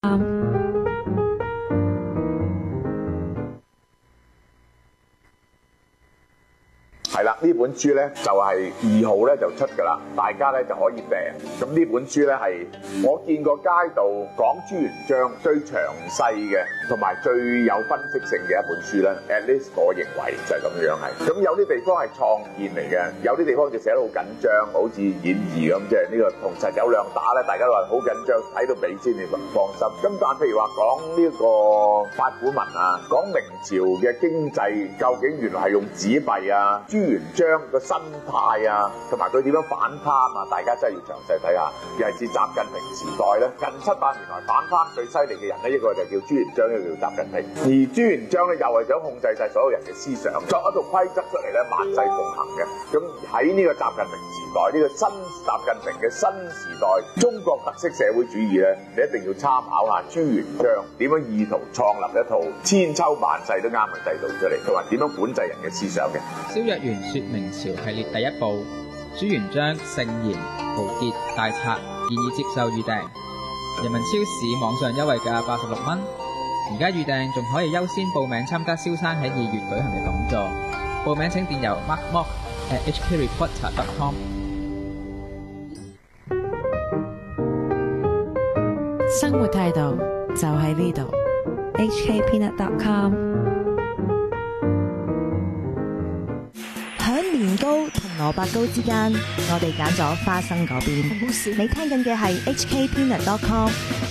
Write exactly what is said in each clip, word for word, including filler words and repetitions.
係啦，呢本書咧就係二號咧就出㗎啦，大家咧就可以訂。咁呢本書咧係我見過街道講朱元璋最詳細嘅，同埋最有分析性嘅一本書咧。At least 我認為就係咁樣係。咁有啲地方係創建嚟嘅，有啲地方就寫得好緊張，好似演義咁，即係呢個同陳友諒打咧，大家都話好緊張，睇到尾先至放心。咁但係譬如話講呢個八股文啊，講明朝嘅經濟究竟原來係用紙幣啊，朱元璋個心態啊，同埋佢點樣反貪啊，大家真係要詳細睇下。尤其是習近平時代咧，近七百年來反貪最犀利嘅人咧，一個就叫朱元璋，一個叫習近平。而朱元璋咧又係想控制晒所有人嘅思想，作一套規則出嚟咧，萬世奉行嘅。咁喺呢個習近平時代，呢、這個新習近平嘅新時代中國特色社會主義咧，你一定要參考下朱元璋點樣意圖創立一套千秋萬世都啱嘅制度出嚟，同埋點樣管制人嘅思想嘅。 蕭若元說明朝系列第一部，朱元璋聖賢豪傑大策，建議接受預訂。人民超市網上優惠價八十六蚊，而家預訂仲可以優先報名參加蕭生喺二月舉行嘅講座。報名請電郵 markmock at h k reporter dot com。 生活態度就喺呢度 h k peanut dot com。響年糕同蘿蔔糕之間，我哋揀咗花生嗰邊。你聽緊嘅係 h k peanut dot com。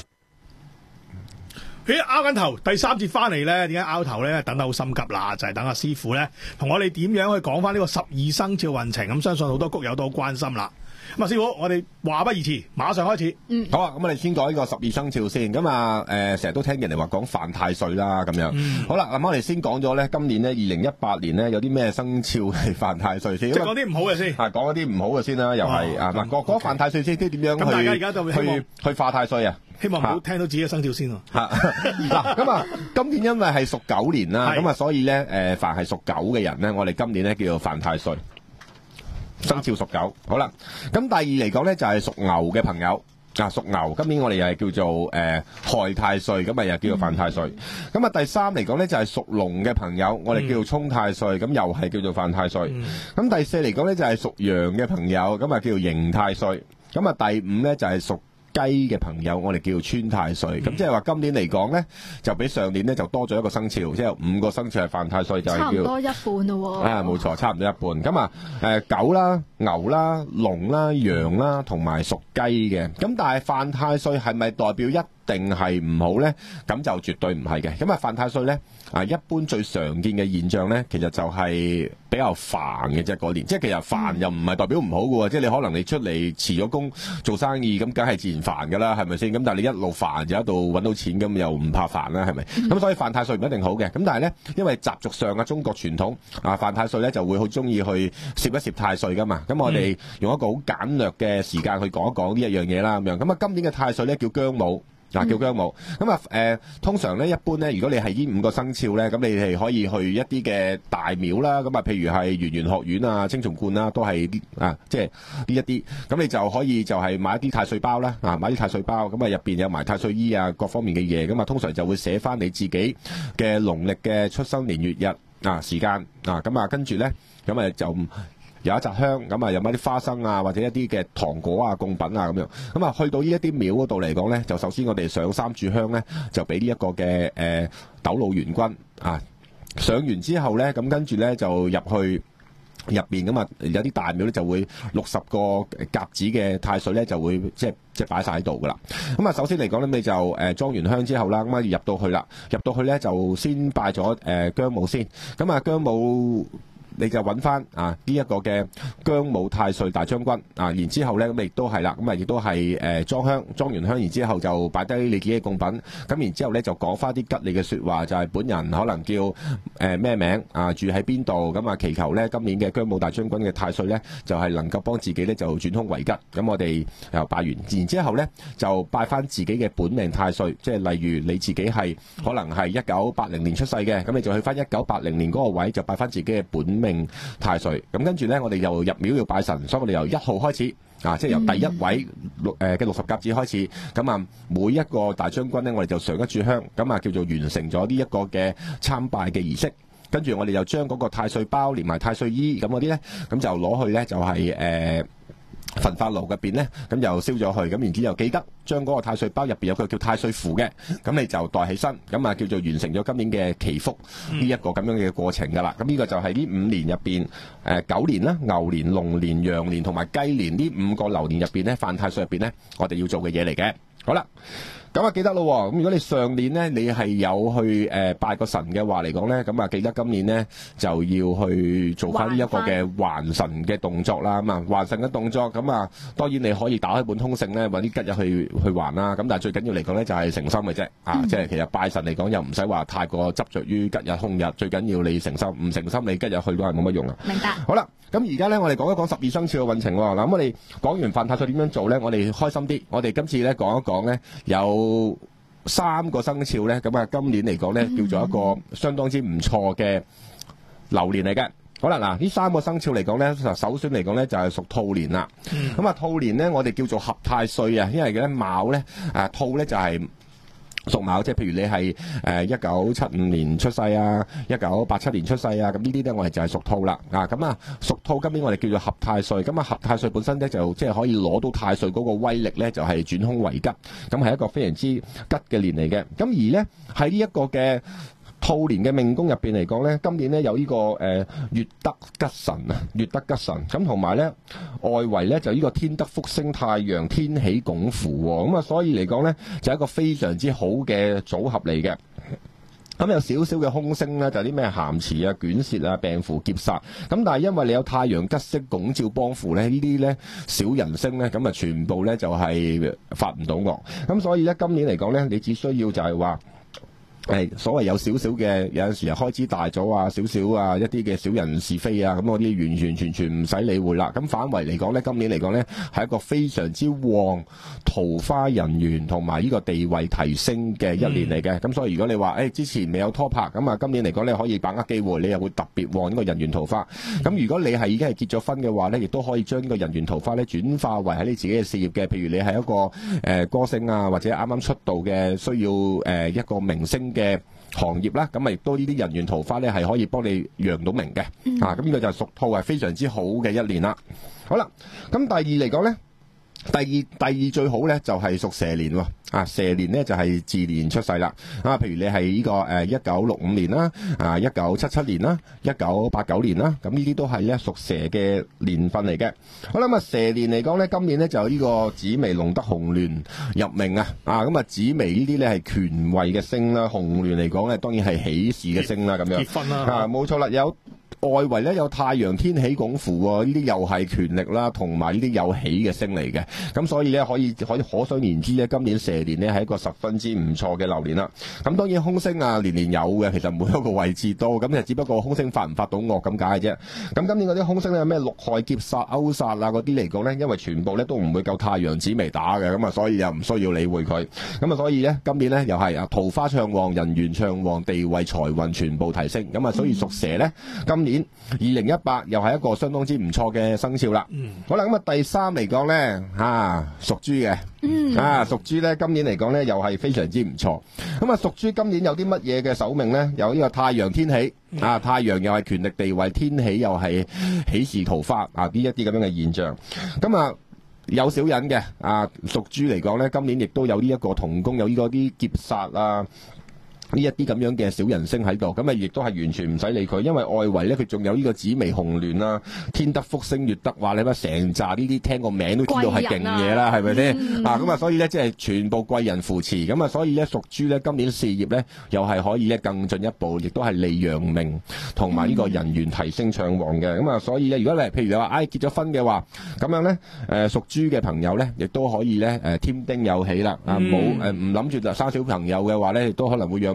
咦，拗緊頭，第三節翻嚟咧，點解拗頭咧？等得好心急啦，就係、是、等阿師傅咧，同我哋點樣去講翻呢個十二生肖運程。咁相信好多谷友都好關心啦。咁啊，師傅，我哋話不宜遲，馬上開始。嗯， 好啊，咁我哋先講呢個十二生肖先。咁啊，誒、呃，成日都聽人哋話講犯太歲啦，咁樣。嗯、好啦，咁我哋先講咗咧，今年咧，二零一八年咧，有啲咩生肖係犯太歲先？ 即係講啲唔好嘅先。係講一啲唔好嘅先啦，又係、哦、啊，嗱，講講犯太歲先，即係點樣去？咁大家而家就去去化太歲啊？ 希望唔好聽到自己嘅生肖先喎。 嗱，咁啊，今年因為係屬狗年啦，咁啊，所以咧，誒，凡係屬狗嘅人咧，我哋今年咧叫做犯太歲。生肖屬狗，好啦。咁第二嚟講咧，就係屬牛嘅朋友啊，屬牛，今年我哋又係叫做誒、呃、害太歲，咁啊又叫做犯太歲。咁、嗯、啊第三嚟講咧，就係屬龍嘅朋友，我哋叫做沖太歲，咁、嗯、又係叫做犯太歲。咁、嗯、第四嚟講咧，就係屬羊嘅朋友，咁啊叫做刑太歲。咁啊第五咧就係屬雞嘅朋友，我哋叫做穿太歲。咁、嗯、即係話今年嚟講咧，就比上年咧就多咗一個生肖，即係有五個生肖係犯太歲，就係叫差唔多一半咯。啊，冇錯，差唔多一半。咁啊，誒狗啦、牛啦、龍啦、羊啦，同埋屬雞嘅。咁但係犯太歲係咪代表一定係唔好咧？咁就絕對唔係嘅。咁啊，犯太歲咧啊，一般最常見嘅現象咧，其實就係比較煩嘅啫。嗰年即係其實煩又唔係代表唔好嘅喎，即係你可能你出嚟辭咗工做生意，咁梗係自然煩㗎啦，係咪先？咁但係你一路煩就一路揾到錢，咁又唔怕煩啦，係咪？咁、嗯、所以犯太歲唔一定好嘅。咁但係咧，因為習俗上嘅中國傳統啊，犯太歲咧就會好中意去攝一攝太歲㗎嘛。咁我哋用一個好簡略嘅時間去講一講呢一樣嘢啦，咁樣。咁啊，今年嘅太歲咧叫姜武。嗱、啊，叫姜武。咁啊，誒、呃，通常咧，一般咧，如果你係呢五個生肖咧，咁你係可以去一啲嘅大廟啦。咁啊，譬如係圓玄學院啊、青松觀啦，都係啲啊，即係呢一啲。咁你就可以就係買一啲太歲包啦，啊，買啲太歲包。咁啊，入邊有埋太歲衣啊，各方面嘅嘢。咁啊，通常就會寫翻你自己嘅農曆嘅出生年月日啊時間啊。咁啊，跟住咧，咁啊就。有一紮香，咁啊有埋啲花生啊，或者一啲嘅糖果啊、貢品啊咁樣。咁啊去到呢一啲廟嗰度嚟講咧，就首先我哋上三炷香咧，就俾呢一個嘅誒斗姥元君啊。上完之後咧，咁跟住咧就入去入邊咁啊，有啲大廟咧就會六十個格子嘅太歲咧就會即係即係擺晒喺度噶啦。咁啊首先嚟講咧，你就誒裝完香之後啦，咁啊入到去啦，入到去咧就先拜咗誒姜武先。咁啊姜武。你就揾翻啊呢一、這個嘅姜武太歲大將軍啊，然之後咧咁亦都係啦，咁啊亦都係誒裝香，裝完香，然之後就擺低你自己嘅貢品，咁然之後咧就講翻啲吉利嘅説話，就係、是、本人可能叫誒咩、呃、名啊，住喺邊度，咁啊祈求咧今年嘅姜武大將軍嘅太歲咧就係、是、能夠幫自己咧就轉凶為吉。咁我哋又拜完，然之後咧就拜翻自己嘅本命太歲，即係例如你自己係可能係一九八零年出世嘅，咁你就去翻一九八零年嗰個位就拜翻自己嘅本命太歲。咁跟住咧，我哋又入廟要拜神，所以我哋由一號開始啊，即係由第一位六誒嘅六十甲子開始，咁啊每一個大將軍咧，我哋就上一炷香，咁啊叫做完成咗呢一個嘅參拜嘅儀式。跟住我哋就將嗰個太歲包連埋太歲衣咁嗰啲咧，咁就攞去咧就係、是、誒。呃焚化爐入邊咧，咁就燒咗去，咁然之後記得將嗰個太歲包入邊有個叫太歲符嘅，咁你就袋起身，咁啊叫做完成咗今年嘅祈福呢一個咁樣嘅過程噶啦。咁呢個就係呢五年入邊，誒狗年啦、牛年、龍年、羊年同埋雞年呢五個流年入邊咧，犯太歲入邊咧，我哋要做嘅嘢嚟嘅。好啦。咁啊記得咯，咁如果你上年咧你係有去誒、呃、拜個神嘅話嚟講咧，咁啊記得今年咧就要去做翻呢一個嘅還神嘅動作啦。咁啊還神嘅動作，咁啊當然你可以打開本通勝咧，揾啲吉日去去還啦。咁但係最緊要嚟講咧就係誠心嘅啫，啊、嗯、即係其實拜神嚟講又唔使話太過執着於吉日空日，最緊要你誠心，唔誠心你吉日去都係冇乜用啊。 明白。好啦，咁而家咧我哋講一講十二生肖嘅運程喎。嗱咁我哋講完犯太歲點樣做咧，我哋開心啲。我哋今次咧講一講咧有三個生肖咧，咁啊今年嚟講咧叫做一個相當之唔錯嘅流年嚟嘅。好啦，嗱呢三個生肖嚟講咧，首先嚟講咧就係屬兔年啦。咁啊兔年咧我哋叫做合太歲啊，因為咧卯咧誒兔咧就係屬卯，即係譬如你係誒一九七五年出世啊，一九八七年出世啊，咁呢啲咧我哋就係屬兔啦。啊咁啊屬兔今年我哋叫做合太歲，咁啊合太歲本身咧就即係可以攞到太歲嗰個威力咧，就係轉凶為吉，咁係一個非常之吉嘅年嚟嘅。咁而咧喺呢一個嘅兔年嘅命宮入邊嚟講咧，今年咧有呢、這個誒、呃、月德吉神啊，月德吉神咁，同埋咧外圍咧就呢個天德福星太陽天喜拱符喎，咁啊所以嚟講咧就係一個非常之好嘅組合嚟嘅。咁有少少嘅凶星咧，就啲、是、咩咸池啊、卷舌啊、病符劫煞。咁但係因為你有太陽吉星拱照幫扶咧，呢啲咧小人星咧，咁啊全部咧就係發唔到惡。咁所以咧今年嚟講咧，你只需要就係話。誒所謂有少少嘅有陣時啊開支大咗啊，少少啊一啲嘅小人是非啊，咁嗰啲完完全全唔使理會啦。咁反為嚟講咧，今年嚟講咧係一個非常之旺桃花人緣同埋呢個地位提升嘅一年嚟嘅。咁、嗯、所以如果你話誒、欸、之前未有拖拍，咁啊今年嚟講咧可以把握機會，你又會特別旺呢個人緣桃花。咁、嗯、如果你係已經係結咗婚嘅話咧，亦都可以將呢個人緣桃花咧轉化為喺你自己嘅事業嘅。譬如你係一個誒、呃、歌星啊，或者啱啱出道嘅需要誒、呃、一個明星嘅行業啦，咁啊亦都呢啲人緣桃花咧係可以幫你揚到名嘅。嗯、啊咁呢個就係屬兔係非常之好嘅一年啦。好啦，咁第二嚟講咧，第二第二最好咧就係屬蛇年喎。啊蛇年咧就係巳年出世啦。啊譬如你係呢個誒一九六五年啦，啊一九七七年啦，一九八九年啦，咁呢啲都係咧屬蛇嘅年份嚟嘅。好啦，咁啊蛇年嚟講咧，今年咧就呢個紫微龍德紅鸞入命啊。啊咁啊紫微呢啲咧係權位嘅星啦，紅鸞嚟講咧當然係喜事嘅星啦，咁樣結婚啦。 啊冇錯啦，有。外圍咧有太陽天喜拱符喎，呢啲又係權力啦，同埋呢啲有喜嘅星嚟嘅，咁所以咧可以可以可想而知咧，今年蛇年咧係一個十分之唔錯嘅流年啦。咁當然凶星啊年年有嘅，其實每一個位置多，咁就只不過凶星發唔發到惡咁解嘅啫。咁今年嗰啲凶星咧有咩六害劫煞勾煞啊嗰啲嚟講咧，因為全部咧都唔會夠太陽紫微打嘅，咁啊所以又唔需要理會佢。咁啊所以咧今年咧又係啊桃花暢旺、人緣暢旺、地位財運全部提升，咁啊所以屬蛇咧今年二零一八又係一個相當之唔錯嘅生肖啦。嗯，好啦，咁啊第三嚟講咧，吓屬豬嘅，嗯，啊屬豬咧今年嚟講咧又係非常之唔錯。咁啊屬豬今年有啲乜嘢嘅首命咧？有呢個太陽天喜，嗯、啊太陽又係權力地位，天喜又係喜事桃花啊呢一啲咁樣嘅現象。咁啊有小人嘅啊屬豬嚟講咧，今年亦都有呢一個同宮，有呢個啲劫煞啊。呢一啲咁樣嘅小人星喺度，咁啊亦都係完全唔使理佢，因為外圍咧佢仲有呢個紫微紅鸞啦、天德福星、月德，話你乜成紮呢啲聽個名都知道係勁嘢啦，係咪先？啊咁啊，所以咧即係全部貴人扶持，咁啊所以咧屬豬咧今年事業咧又係可以咧更進一步，亦都係利揚名同埋呢個人緣提升暢旺嘅，咁啊所以咧如果你譬如你話唉結咗婚嘅話，咁樣咧誒屬豬嘅朋友咧亦都可以咧誒添丁有喜啦，啊冇誒唔諗住就生小朋友嘅話咧，亦都可能會養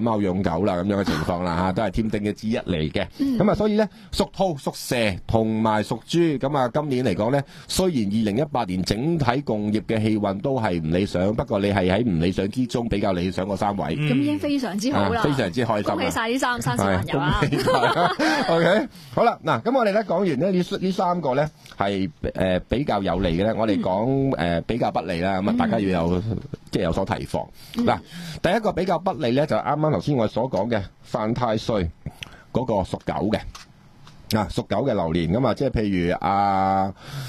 貓養狗啦咁樣嘅情況啦嚇，都係添丁嘅之一嚟嘅。咁啊，所以咧屬兔、屬蛇同埋屬豬，咁啊今年嚟講咧，雖然二零一八年整體共業嘅氣運都係唔理想，不過你係喺唔理想之中比較理想嗰三位， 咁已經非常之好啦， 非常之開心， 恭喜晒啲三生小朋友啊！ OK， 好啦，嗱，咁我哋咧講完咧呢呢三個咧係誒比較有利嘅咧，我哋講誒比較不利啦，咁啊大家要有即係有所提防。嗱，第一個比較不利咧就係啱啱頭先我所講嘅犯太歲嗰個屬狗嘅，啊屬狗嘅流年咁啊，即係譬如啊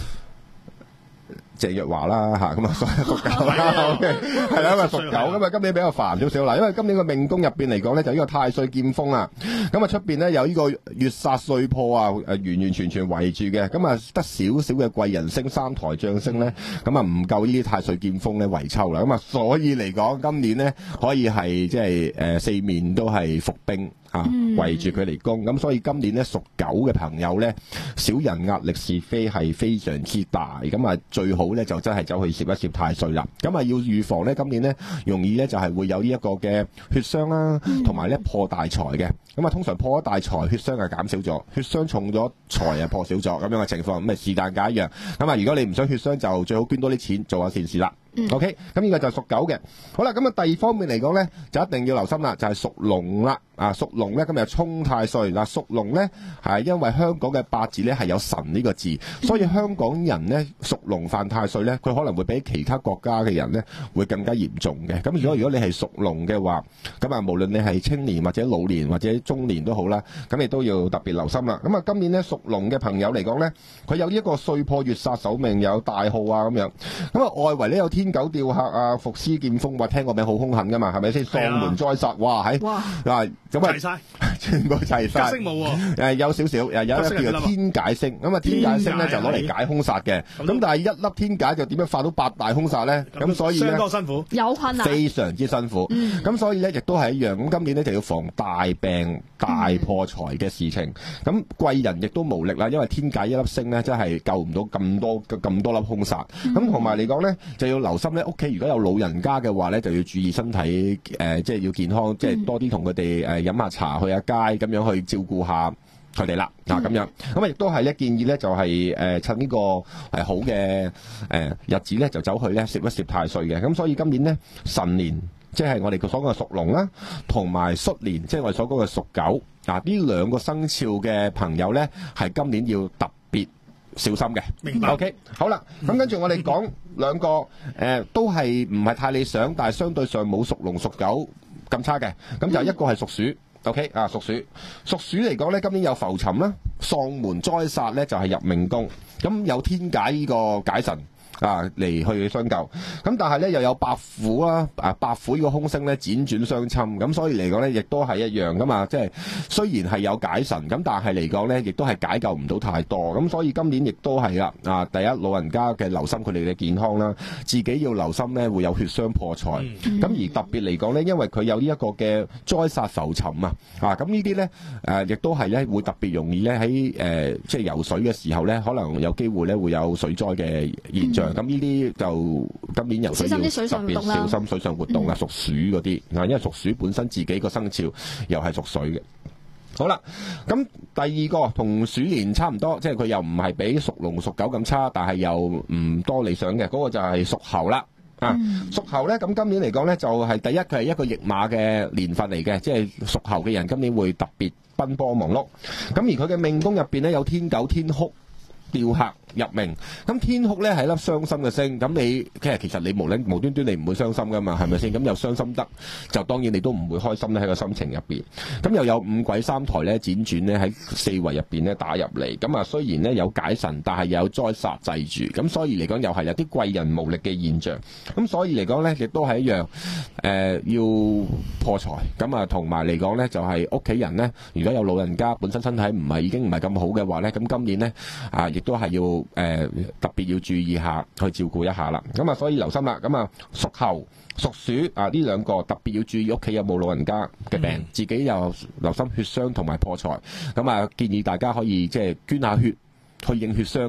謝若華啦嚇，咁啊所以屬狗啦，OK， 係啦，因為屬狗咁啊，今年比較煩少少啦，因為今年個命宮入邊嚟講咧，就呢個太歲劍鋒啊，咁啊出邊咧有呢個月煞歲破啊，誒完完全全圍住嘅，咁啊得少少嘅貴人星、三台將星咧，咁啊唔夠呢啲太歲劍鋒咧圍抽啦，咁啊所以嚟講今年咧可以係即係誒四面都係伏兵。啊，圍住佢嚟攻，咁所以今年咧屬狗嘅朋友咧，小人壓力是非係非常之大，咁啊最好咧就真係走去攝一攝太歲啦，咁啊要預防咧今年咧容易咧就係會有呢一個嘅血傷啦，同埋咧破大財嘅，咁啊通常破咗大財，血傷係減少咗，血傷重咗，財啊破少咗咁樣嘅情況，咁啊是但解一樣，咁啊如果你唔想血傷就最好捐多啲錢做下善事啦。OK， 咁呢個就係屬狗嘅。好啦，咁啊第二方面嚟講咧，就一定要留心啦，就係屬龍啦。啊，屬龍咧今日沖太歲嗱，屬龍咧係因為香港嘅八字咧係有神呢個字，所以香港人咧屬龍犯太歲咧，佢可能會比其他國家嘅人咧會更加嚴重嘅。咁如果如果你係屬龍嘅話，咁啊無論你係青年或者老年或者中年都好啦，咁你都要特別留心啦。咁啊今年咧屬龍嘅朋友嚟講咧，佢有呢一個歲破月煞守命，有大耗啊咁樣。咁啊外圍咧有天狗吊客啊、伏屍劍鋒，話聽個名好兇狠噶嘛，係咪先？喪門災煞，哇喺嗱咁啊，齊晒，全部齊晒。吉星冇喎，誒有少少，誒有一粒叫做天解星，咁啊天解星咧就攞嚟解兇煞嘅，咁但係一粒天解就點樣化到八大兇煞咧？咁所以咧相當辛苦，有困難，非常之辛苦。咁所以咧亦都係一樣，咁今年咧就要防大病、大破財嘅事情。咁貴人亦都無力啦，因為天解一粒星咧真係救唔到咁多咁多粒兇煞。咁同埋嚟講咧就要留心咧，屋企如果有老人家嘅話咧，就要注意身體，誒即係要健康，即係多啲同佢哋誒飲下茶、去下街咁樣去照顧下佢哋啦。嗱咁樣，咁啊亦都係咧建議咧就係誒趁呢個係好嘅誒日子咧就走去咧攝一攝太歲嘅。咁所以今年咧辰年即係我哋所講嘅屬龍啦，同埋戌年即係我哋所講嘅屬狗啊，呢兩個生肖嘅朋友咧係今年要特別小心嘅。明白。OK， 好啦，咁跟住我哋講兩個誒、呃、都係唔係太理想，但係相對上冇屬龍屬狗咁差嘅。咁就一個係屬鼠。OK 啊，屬鼠，屬鼠嚟講咧，今年有浮沉啦，喪門災煞咧就係入命宮，咁有天解呢個解神啊嚟去相救，咁但係咧又有白虎啦，啊白虎呢個凶星咧輾轉相侵，咁所以嚟講咧亦都係一樣噶嘛，即係雖然係有解神，咁但係嚟講咧亦都係解救唔到太多，咁所以今年亦都係啦，啊第一老人家嘅留心佢哋嘅健康啦，自己要留心咧會有血傷破財，咁、嗯、而特別嚟講咧，因為佢有呢一個嘅災煞浮沉啊，啊咁呢啲咧誒亦都係咧會特別容易咧喺誒即係游水嘅時候咧，可能有機會咧會有水災嘅現象。咁呢啲就今年游水要特別小心水上活動啦，屬鼠嗰啲啊，因為屬鼠本身自己個生肖又係屬水嘅。好啦，咁第二個同鼠年差唔多，即係佢又唔係比屬龍屬狗咁差，但係又唔多理想嘅，嗰、那個就係屬猴啦。啊，屬猴咧，咁今年嚟講咧，就係、是、第一佢係一個驛馬嘅年份嚟嘅，即係屬猴嘅人今年會特別奔波忙碌。咁而佢嘅命宮入邊咧有天狗、天哭、吊客入命，咁天哭咧係一粒傷心嘅星，咁你其實其實你無論無端端你唔會傷心噶嘛，係咪先？咁又傷心得，就當然你都唔會開心咧喺個心情入邊。咁又有五鬼三台咧輾轉咧喺四圍入邊咧打入嚟，咁啊雖然咧有解神，但係又有災煞制住，咁所以嚟講又係有啲貴人無力嘅現象。咁所以嚟講咧亦都係一樣，誒、呃、要破財。咁啊同埋嚟講咧就係屋企人咧，如果有老人家本身身體唔係已經唔係咁好嘅話咧，咁今年咧啊亦都係要誒、呃、特別要注意下去照顧一下啦。咁啊所以留心啦。咁啊屬猴、屬鼠啊呢兩個特別要注意屋企有冇老人家嘅病、嗯，自己又留心血傷同埋破財。咁啊建議大家可以即係捐下血去應血傷嘅。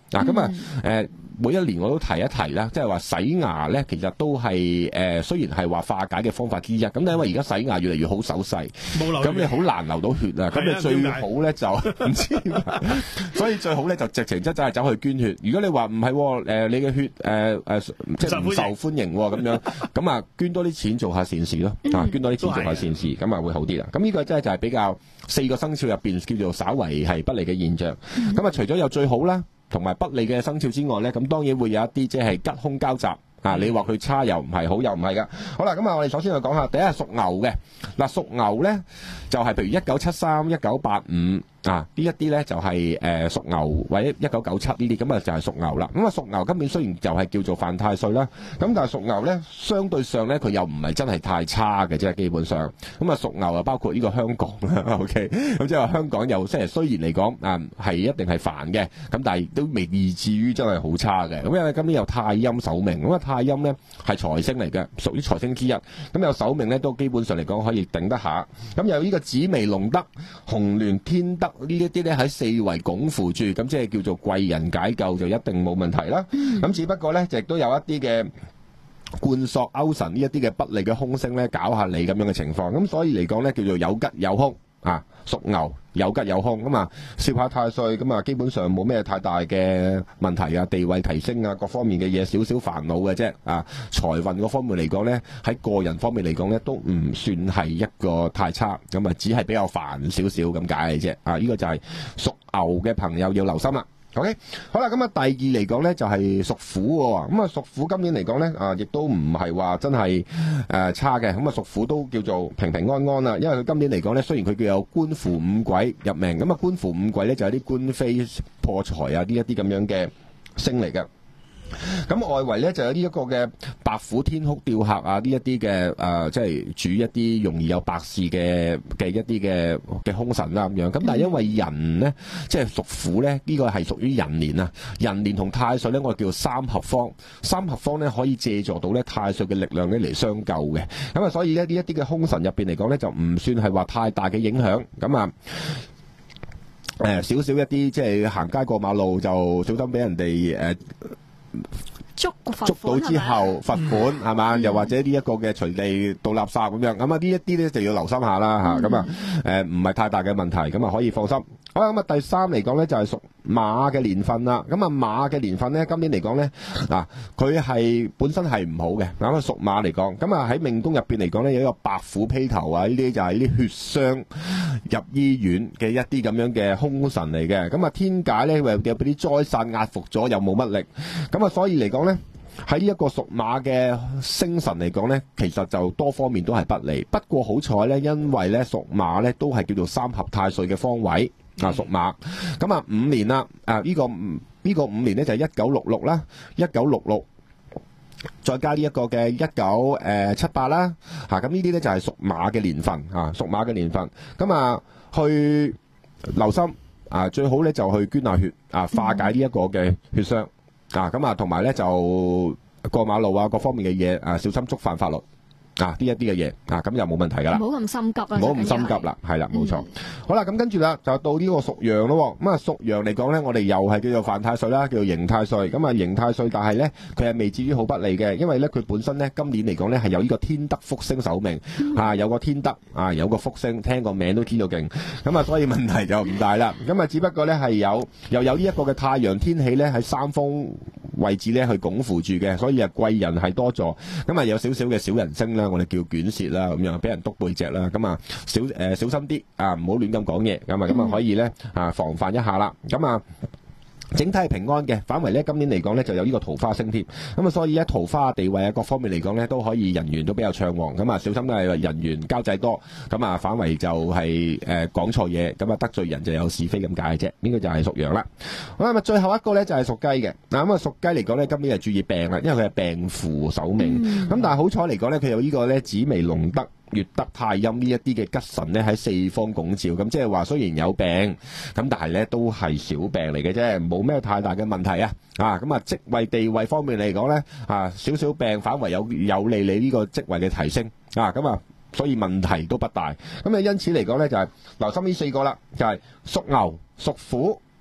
嗱咁啊誒。每一年我都提一提啦，即係話洗牙咧，其實都係誒、呃，雖然係話化解嘅方法之一，咁因為而家洗牙越嚟越好手勢，咁你好難流到血啊，咁你最好咧就唔知點解，所以最好咧就直情真真係走去捐血。如果你話唔係誒，你嘅血誒誒、呃呃、即係唔受歡迎咁、哦、樣，咁啊捐多啲錢做下善事咯，啊捐多啲錢做下善事，咁啊會好啲啦。咁呢個真係就係比較四個生肖入邊叫做稍為係不利嘅現象。咁啊除咗有最好啦，同埋不利嘅生肖之外咧，咁當然會有一啲即係吉凶交集啊！你話佢差又唔係，好又唔係噶。好啦，咁啊，我哋首先就講下第一係屬牛嘅。嗱，屬牛咧就係、是、譬如一九七三、一九八五啊，呢一啲咧就係、是、誒、呃、屬牛或者一九九七呢啲，咁啊就係屬牛啦。咁啊屬牛今年雖然就係叫做犯太歲啦，咁但係屬牛咧相對上咧佢又唔係真係太差嘅啫，基本上。咁啊屬牛啊包括呢個香港啦 ，OK， 咁即係話香港又即係雖然嚟講啊係一定係煩嘅，咁但係都未以至於真係好差嘅。咁因為今年有太陰守命，咁啊太陰咧係財星嚟嘅，屬於財星之一。咁有守命咧都基本上嚟講可以頂得下。咁有呢個紫微龍德、紅鸞天德呢一啲咧喺四圍拱扶住，咁即係叫做貴人解救就一定冇問題啦。咁、嗯、只不過咧，亦都有一啲嘅貫索勾神呢一啲嘅不利嘅凶星咧，搞下你咁樣嘅情況。咁所以嚟講咧，叫做有吉有凶啊，屬牛有吉有凶咁啊，攝下太歲咁啊，基本上冇咩太大嘅問題啊，地位提升啊，各方面嘅嘢少少煩惱嘅啫啊，財運嗰方面嚟講咧，喺個人方面嚟講咧，都唔算係一個太差，咁啊，只係比較煩少少咁解嘅啫啊，呢、這個就係屬牛嘅朋友要留心啦。OK， 好啦，咁啊，第二嚟講咧就係屬虎喎，咁啊屬虎今年嚟講咧啊，亦都唔係話真係誒、呃、差嘅，咁啊屬虎都叫做平平安安啦，因為佢今年嚟講咧，雖然佢叫有官符五鬼入命，咁啊官符五鬼咧就係啲官非破財啊呢一啲咁樣嘅星嚟嘅。咁外圍咧就有呢一個嘅白虎天哭吊客啊，呢一啲嘅誒，即係主一啲容易有白事嘅嘅一啲嘅嘅凶神啦咁樣。咁但係因為人咧，即係屬虎咧，呢、這個係屬於人年啊。人年同太歲咧，我哋叫三合方。三合方咧可以借助到咧太歲嘅力量咧嚟相救嘅。咁啊，所以咧呢一啲嘅凶神入邊嚟講咧，就唔算係話太大嘅影響。咁啊。誒少少一啲即係行街過馬路就小心俾人哋誒。 捉捉到之後罰款係嘛，又或者呢一個嘅隨地倒垃圾咁樣，咁啊呢一啲咧就要留心下啦嚇，咁啊誒唔係太大嘅問題，咁啊可以放心。好啦，咁啊第三嚟講咧就係屬馬嘅年份啦，咁啊馬嘅年份咧今年嚟講咧嗱，佢係本身係唔好嘅，咁啊屬馬嚟講，咁啊喺命宮入邊嚟講咧有一個白虎披頭啊，呢啲就係啲血傷入醫院嘅一啲咁樣嘅凶神嚟嘅，咁啊天解咧又有俾啲災煞壓服咗，又冇乜力，咁啊所以嚟講咧。喺呢一個屬馬嘅星神嚟講呢，其實就多方面都係不利。不過好彩呢，因為呢屬馬呢都係叫做三合太歲嘅方位啊，屬馬。咁啊五年啦，啊呢、這個呢、這個五年呢就係一九六六啦，一九六六再加呢一個嘅一九誒七八啦，嚇咁呢啲呢就係屬馬嘅年份啊，屬馬嘅年份。咁啊去留心啊，最好呢就去捐下血啊，化解呢一個嘅血傷。啊，咁啊，同埋咧就過馬路啊，各方面嘅嘢啊，小心觸犯法律啊，呢一啲嘅嘢啊，咁就冇問題噶啦。 唔好咁心急啊！ 唔好咁心急啦，係啦，冇錯。 嗯、 好啦，咁跟住啦，就到呢個屬羊咯。咁啊，屬羊嚟講咧，我哋又係叫做犯太歲啦，叫做刑太歲。咁啊，刑太歲，但係咧佢係未至於好不利嘅，因為咧佢本身咧今年嚟講咧係有呢個天德福星守命、嗯、啊，有個天德啊，有個福星，聽個名都知道勁。咁啊，所以問題就唔大啦。咁啊，只不過咧係有又有呢一個嘅太陽天氣咧喺三方位置咧去拱扶住嘅，所以啊貴人係多助。咁啊有少少嘅小人星啦，我哋叫卷舌啦，咁樣俾人督背脊啦。咁啊小誒、呃、小心啲啊，唔好亂咁講嘢。咁啊咁啊可以咧啊防範一下啦。咁啊整體係平安嘅，反為咧今年嚟講咧就有呢個桃花星添。咁啊所以咧桃花地位啊各方面嚟講咧都可以人緣都比較暢旺。咁啊小心都係人緣交際多。咁啊反為就係誒講錯嘢，咁啊得罪人就有是非咁解啫。呢個就係屬羊啦。好啦，咁啊最後一個咧就係屬雞嘅。嗱咁啊屬雞嚟講咧今年係注意病啦，因為佢係病符守命。咁、嗯、但係好彩嚟講咧佢有呢個咧紫微龍德月德太陰呢一啲嘅吉神咧喺四方拱照，咁即係話雖然有病，咁但係咧都係小病嚟嘅啫，冇咩太大嘅問題啊！啊咁啊職位地位方面嚟講咧啊少少病反為有有利你呢個職位嘅提升啊咁啊，所以問題都不大。咁啊因此嚟講咧就係、是、留心呢四個啦，就係、是、屬牛、屬虎、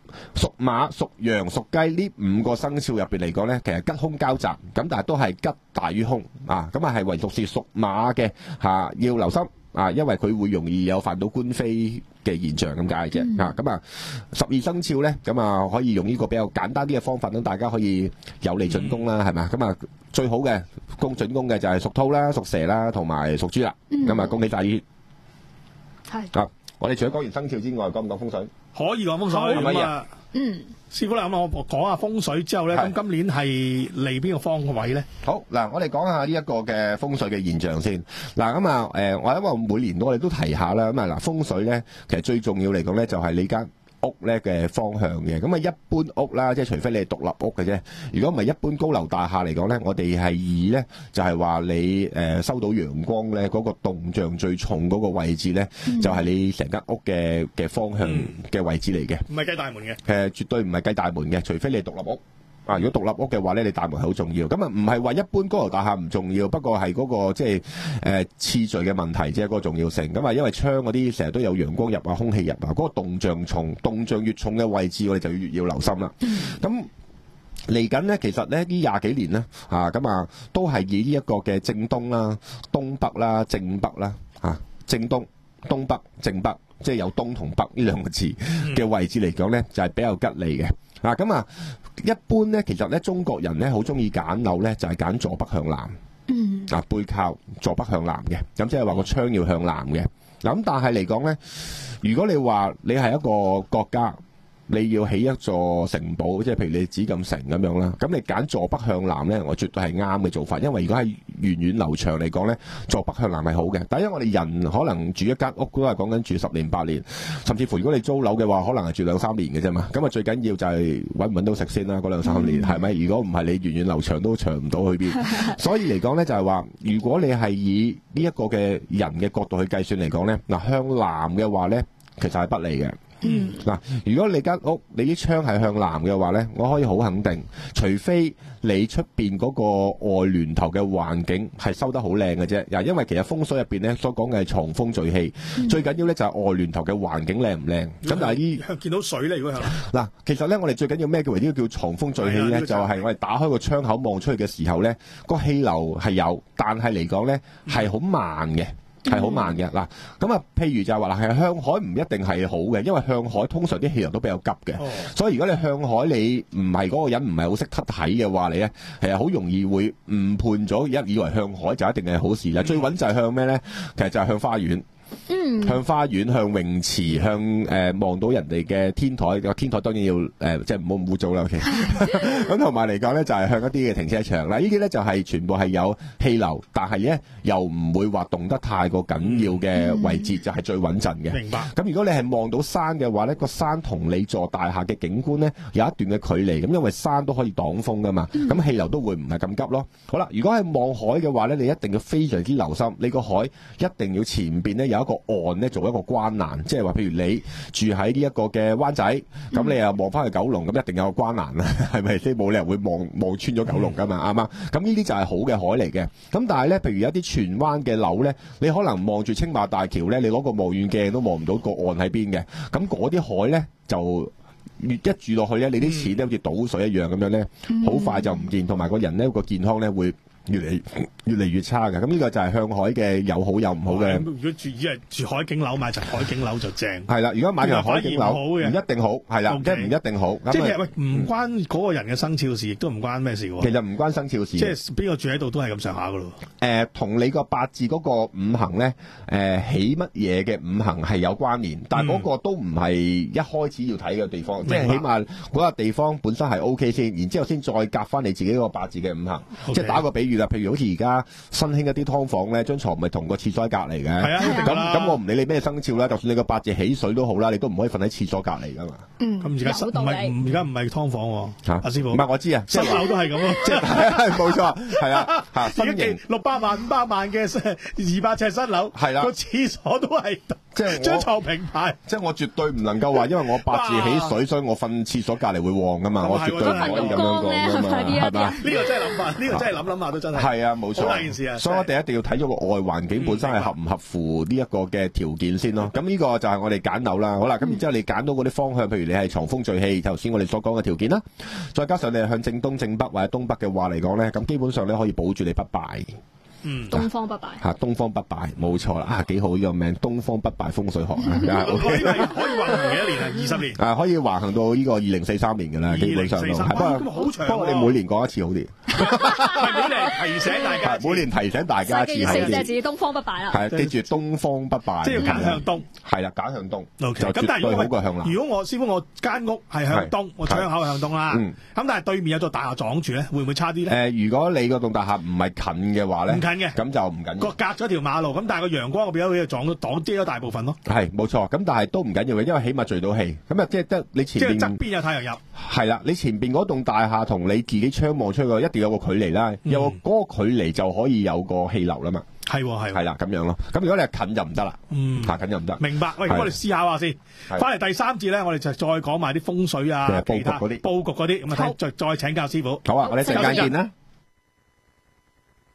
屬馬、屬羊、屬雞呢五個生肖入邊嚟講咧，其實吉凶交集，咁但係都係吉大於凶啊！咁啊係唯獨是屬馬嘅嚇、啊、要留心啊，因為佢會容易有犯到官非嘅現象咁解啫啊！咁啊十二生肖咧，咁啊可以用呢個比較簡單啲嘅方法，等大家可以有利進攻啦，係咪？咁啊最好嘅攻進攻嘅就係屬兔啦、屬蛇啦同埋屬豬啦，咁啊恭喜晒呢啲係啊！我哋除咗講完生肖之外，講唔講風水？ 可以講風水咁啊。嗯，師傅啦，咁我講下風水之後咧，咁今年係嚟邊個方位咧？ 好嗱，我哋講下呢一個嘅風水嘅現象先。嗱咁啊，誒，我因為每年我哋都提下啦，咁啊嗱，風水咧，其實最重要嚟講咧，就係你間屋咧嘅方向嘅。咁啊，一般屋啦，即係除非你係獨立屋嘅啫。如果唔係一般高樓大廈嚟講咧，我哋係以咧就係話你誒收到陽光咧嗰個動向最重嗰個位置咧，就係你成間屋嘅嘅方向嘅位置嚟嘅。 唔係計大門嘅。 誒，絕對唔係計大門嘅，除非你係獨立屋。啊！如果獨立屋嘅話咧，你大門係好重要。咁啊，唔係話一般高樓大廈唔重要，不過係嗰個即係誒次序嘅問題啫，嗰個重要性。咁啊，因為窗嗰啲成日都有陽光入啊、空氣入啊，嗰個動向重，動向越重嘅位置，我哋就越要留心啦。咁嚟緊咧，其實咧呢廿幾年咧，啊咁啊，都係以呢一個嘅正東啦、東北啦、正北啦，啊正東、東北、正北，即係有東同北呢兩個字嘅位置嚟講咧，就係比較吉利嘅。嗱咁啊，一般咧，其實咧，中國人咧好中意揀樓咧，就係揀坐北向南。嗯。啊，背靠坐北向南嘅，咁即係話個窗要向南嘅。嗱咁，但係嚟講咧，如果你話你係一個國家，你要起一座城堡，即係譬如你紫禁城咁樣啦，咁你揀坐北向南咧，我絕對係啱嘅做法，因為如果係源遠流長嚟講咧，坐北向南係好嘅。但係因為我哋人可能住一間屋都係講緊住十年八年，甚至乎如果你租樓嘅話，可能係住兩三年嘅啫嘛。咁啊最緊要就係揾唔揾到食先啦，嗰兩三年係咪？如果唔係你源遠流長都長唔到去邊。所以嚟講咧就係話，如果你係以呢一個嘅人嘅角度去計算嚟講咧，嗱向南嘅話咧，其實係不利嘅。嗯，嗱，如果你間屋你啲窗係向南嘅話咧，我可以好肯定，除非你出邊嗰個外聯頭嘅環境係收得好靚嘅啫。嗱，因為其實風水入邊咧所講嘅係藏風聚氣，嗯、最緊要咧就係外聯頭嘅環境靚唔靚。咁但係依見到水咧，如果係嗱，其實咧我哋最緊要咩叫為呢個叫藏風聚氣咧？就係我哋打開個窗口望出去嘅時候咧，個氣流係有，但係嚟講咧係好慢嘅。係好慢嘅嗱，咁啊，譬如就係話嗱，係向海唔一定係好嘅，因為向海通常啲氣流都比較急嘅，哦、所以如果你向海你唔係嗰個人唔係好識得睇嘅話，你咧其實好容易會誤判咗，一以為向海就一定係好事啦。嗯、最穩就係向咩咧？其實就係向花園。嗯，向花園、向泳池、向誒望、呃、到人哋嘅天台，個天台當然要誒、呃，即係唔好咁污糟啦。OK，咁同埋嚟講咧，就係、是、向一啲嘅停車場啦。呢啲咧就係、是、全部係有氣流，但係咧又唔會話動得太過緊要嘅位置，嗯、就係最穩陣嘅。明白。咁如果你係望到山嘅話咧，個山同你座大廈嘅景觀咧有一段嘅距離，咁因為山都可以擋風噶嘛，咁氣、嗯、流都會唔係咁急咯。好啦，如果係望海嘅話咧，你一定要非常之留心，你個海一定要前邊咧有一個岸咧做一個關欄，即係話譬如你住喺呢一個嘅灣仔，咁、嗯、你又望翻去九龍，咁一定有個關欄啦，係咪先？冇理由會望望穿咗九龍噶嘛，啱嘛、嗯？咁呢啲就係好嘅海嚟嘅。咁但係咧，譬如有啲荃灣嘅樓咧，你可能望住青馬大橋咧，你攞個望遠鏡都望唔到個岸喺邊嘅。咁嗰啲海咧就越一住落去咧，你啲錢咧好似倒水一樣咁樣咧，好、嗯、快就唔見，同埋個人咧個健康咧會越嚟越嚟越差嘅，咁呢個就係向海嘅有好有唔好嘅。 如果住以為住海景樓買層海景樓就正。係啦，如果買層海景樓唔一定好，係啦，即係唔一定好。 即係喂，唔關嗰個人嘅生肖事，亦都唔關咩事喎。 其實唔關生肖事。 即係邊個住喺度都係咁上下噶咯。 誒，同你個八字嗰個五行咧，誒起乜嘢嘅五行係有關聯，但係嗰個都唔係一開始要睇嘅地方，即係起碼嗰個地方本身係 O K 先，然之後先再夾翻你自己個八字嘅五行。即係打個比喻。譬如好似而家新興一啲劏房咧，張床咪同個廁所喺隔離嘅。係啊，咁咁我唔理你咩生肖啦，就算你個八字起水都好啦，你都唔可以瞓喺廁所隔離噶嘛。嗯，咁而家唔係而家唔係劏房喎。嚇，阿師傅。唔係我知啊， 新樓都係咁咯。 即係冇錯，係啊嚇。 新型六百萬、五百萬嘅二百尺新樓，係啦，個廁所都係即係張我床平排， 即係我絕對唔能夠話，因為我八字起水，所以我瞓廁所隔離會旺噶嘛， 咁係喎我絕對唔可以咁樣講噶嘛，係嘛？ 呢個真係諗法，呢個真係諗諗下都真係。 係啊，冇錯。 好大件事啊！ 所以我哋一定要睇咗個外環境本身係合唔合乎呢一個嘅條件先咯。咁呢個就係我哋揀樓啦。好啦，咁然之後你揀到嗰啲方向，譬如你係藏風聚氣，頭先我哋所講嘅條件啦，再加上你係向正東、正北或者東北嘅話嚟講咧，咁基本上咧可以保住你不敗。 嗯， 東方不敗嚇，東方不敗冇錯啦，啊幾好呢個名，東方不敗風水學啊， 可以可以橫行幾多年啊？二十年啊，可以橫行到呢個二零四三年㗎啦，基本上都係。不過咁好長喎， 不過你每年講一次好啲， 係每年提醒大家， 每年提醒大家一次係四隻字東方不敗啦。 係記住東方不敗， 即係要揀向東。 係啦，揀向東 OK， 就絕對咁但係如果好過向南。 如果我師傅我間屋係向東，我窗口向東啦， 嗯咁但係對面有座大廈撞住咧，會唔會差啲咧？ 誒，如果你個棟大廈唔係近嘅話咧， 唔近嘅， 咁就唔緊要。 個隔咗條馬路，咁但係個陽光我變咗佢撞到擋遮咗大部分咯。 係冇錯，咁但係都唔緊要嘅，因為起碼聚到氣。咁啊，即係得你前邊即係側邊有太陽入。 係啦，你前邊嗰棟大廈同你自己窗望出去一定有個距離啦， 嗯、 有個嗰個距離就可以有個氣流啦嘛。 係喎係。 係啦，咁樣咯。咁如果你係近就唔得啦。 嗯， 嚇近就唔得。 明白。喂，咁我哋思考下先。翻嚟第三節咧，我哋就再講埋啲風水啊， 佈局嗰啲佈局嗰啲，咁啊睇再再請教師傅。 好啊，我哋陣間見啦。